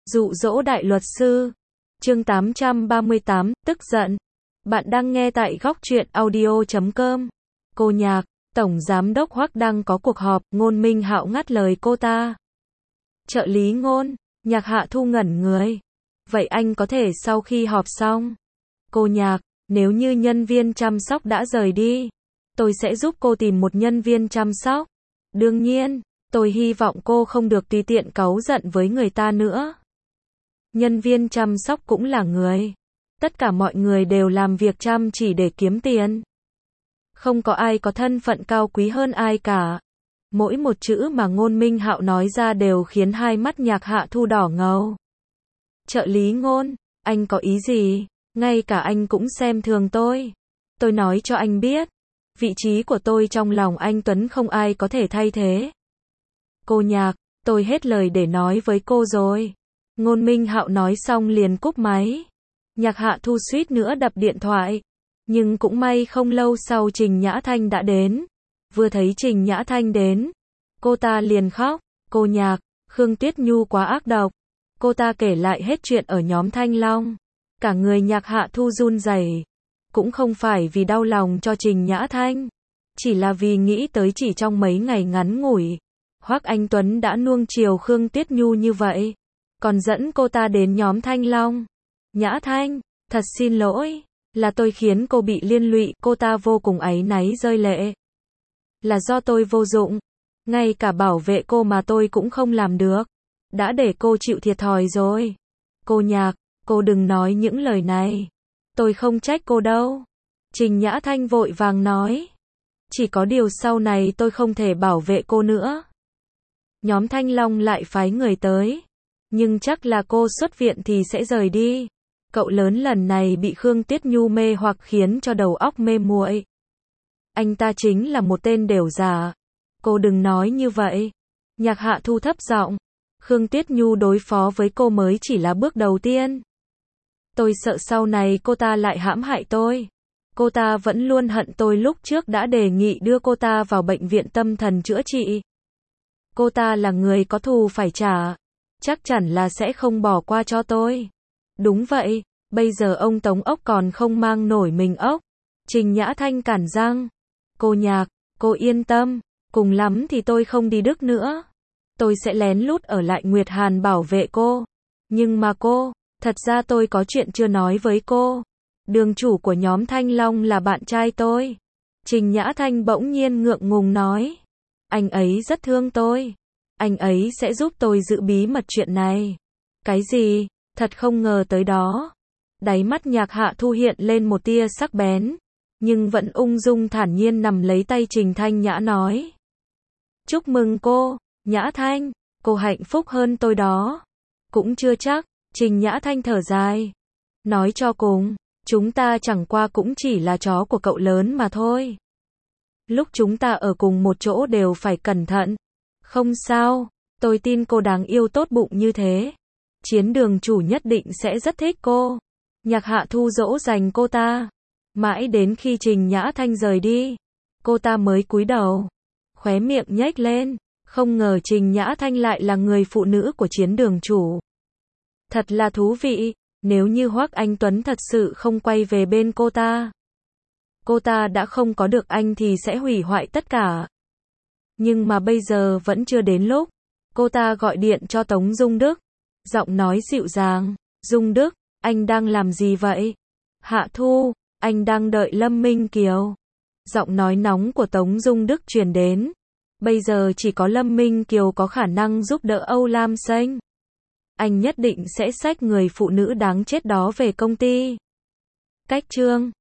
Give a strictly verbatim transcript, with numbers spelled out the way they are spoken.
Dụ dỗ đại luật sư. Chương tám trăm ba mươi tám, tức giận. Bạn đang nghe tại góc truyện audio chấm com. Cô Nhạc, Tổng Giám đốc Hoắc đang có cuộc họp, Ngôn Minh Hạo ngắt lời cô ta. Trợ lý Ngôn, Nhạc Hạ Thu ngẩn người. Vậy anh có thể sau khi họp xong. Cô Nhạc, nếu như nhân viên chăm sóc đã rời đi, tôi sẽ giúp cô tìm một nhân viên chăm sóc. Đương nhiên, tôi hy vọng cô không được tùy tiện cáu giận với người ta nữa. Nhân viên chăm sóc cũng là người. Tất cả mọi người đều làm việc chăm chỉ để kiếm tiền. Không có ai có thân phận cao quý hơn ai cả. Mỗi một chữ mà Ngôn Minh Hạo nói ra đều khiến hai mắt Nhạc Hạ Thu đỏ ngầu. Trợ lý Ngôn, anh có ý gì? Ngay cả anh cũng xem thường tôi. Tôi nói cho anh biết, vị trí của tôi trong lòng anh Tuấn không ai có thể thay thế. Cô Nhạc, tôi hết lời để nói với cô rồi. Ngôn Minh Hạo nói xong liền cúp máy. Nhạc Hạ Thu suýt nữa đập điện thoại. Nhưng cũng may không lâu sau Trình Nhã Thanh đã đến. Vừa thấy Trình Nhã Thanh đến, cô ta liền khóc. Cô Nhạc, Khương Tuyết Nhu quá ác độc. Cô ta kể lại hết chuyện ở nhóm Thanh Long. Cả người Nhạc Hạ Thu run rẩy. Cũng không phải vì đau lòng cho Trình Nhã Thanh, chỉ là vì nghĩ tới chỉ trong mấy ngày ngắn ngủi, Hoắc Anh Tuấn đã nuông chiều Khương Tuyết Nhu như vậy, còn dẫn cô ta đến nhóm Thanh Long. Nhã Thanh, thật xin lỗi, là tôi khiến cô bị liên lụy. Cô ta vô cùng áy náy rơi lệ. Là do tôi vô dụng, ngay cả bảo vệ cô mà tôi cũng không làm được, đã để cô chịu thiệt thòi rồi. Cô Nhạc, cô đừng nói những lời này. Tôi không trách cô đâu. Trình Nhã Thanh vội vàng nói. Chỉ có điều sau này tôi không thể bảo vệ cô nữa. Nhóm Thanh Long lại phái người tới. Nhưng chắc là cô xuất viện thì sẽ rời đi. Cậu lớn lần này bị Khương Tuyết Nhu mê hoặc khiến cho đầu óc mê muội. Anh ta chính là một tên đểu giả. Cô đừng nói như vậy. Nhạc Hạ Thu thấp giọng. Khương Tuyết Nhu đối phó với cô mới chỉ là bước đầu tiên. Tôi sợ sau này cô ta lại hãm hại tôi. Cô ta vẫn luôn hận tôi lúc trước đã đề nghị đưa cô ta vào bệnh viện tâm thần chữa trị. Cô ta là người có thù phải trả. Chắc chắn là sẽ không bỏ qua cho tôi. Đúng vậy, bây giờ ông Tống Ốc còn không mang nổi mình ốc. Trình Nhã Thanh cản răng. Cô Nhạc, cô yên tâm, cùng lắm thì tôi không đi Đức nữa. Tôi sẽ lén lút ở lại Nguyệt Hàn bảo vệ cô. Nhưng mà cô, thật ra tôi có chuyện chưa nói với cô. Đường chủ của nhóm Thanh Long là bạn trai tôi. Trình Nhã Thanh bỗng nhiên ngượng ngùng nói. Anh ấy rất thương tôi. Anh ấy sẽ giúp tôi giữ bí mật chuyện này. Cái gì? Thật không ngờ tới đó. Đáy mắt Nhạc Hạ Thu hiện lên một tia sắc bén. Nhưng vẫn ung dung thản nhiên nằm lấy tay Trình Thanh Nhã nói. Chúc mừng cô, Nhã Thanh. Cô hạnh phúc hơn tôi đó. Cũng chưa chắc. Trình Nhã Thanh thở dài. Nói cho cùng, chúng ta chẳng qua cũng chỉ là chó của cậu lớn mà thôi. Lúc chúng ta ở cùng một chỗ đều phải cẩn thận. Không sao, tôi tin cô đáng yêu tốt bụng như thế. Chiến đường chủ nhất định sẽ rất thích cô. Nhạc Hạ Thu dỗ dành cô ta. Mãi đến khi Trình Nhã Thanh rời đi, cô ta mới cúi đầu. Khóe miệng nhếch lên. Không ngờ Trình Nhã Thanh lại là người phụ nữ của chiến đường chủ. Thật là thú vị, nếu như Hoắc Anh Tuấn thật sự không quay về bên cô ta. Cô ta đã không có được anh thì sẽ hủy hoại tất cả. Nhưng mà bây giờ vẫn chưa đến lúc. Cô ta gọi điện cho Tống Dung Đức. Giọng nói dịu dàng. Dung Đức, anh đang làm gì vậy? Hạ Thu, anh đang đợi Lâm Minh Kiều. Giọng nói nóng của Tống Dung Đức truyền đến. Bây giờ chỉ có Lâm Minh Kiều có khả năng giúp đỡ Âu Lam Xanh. Anh nhất định sẽ xách người phụ nữ đáng chết đó về công ty. Cách chương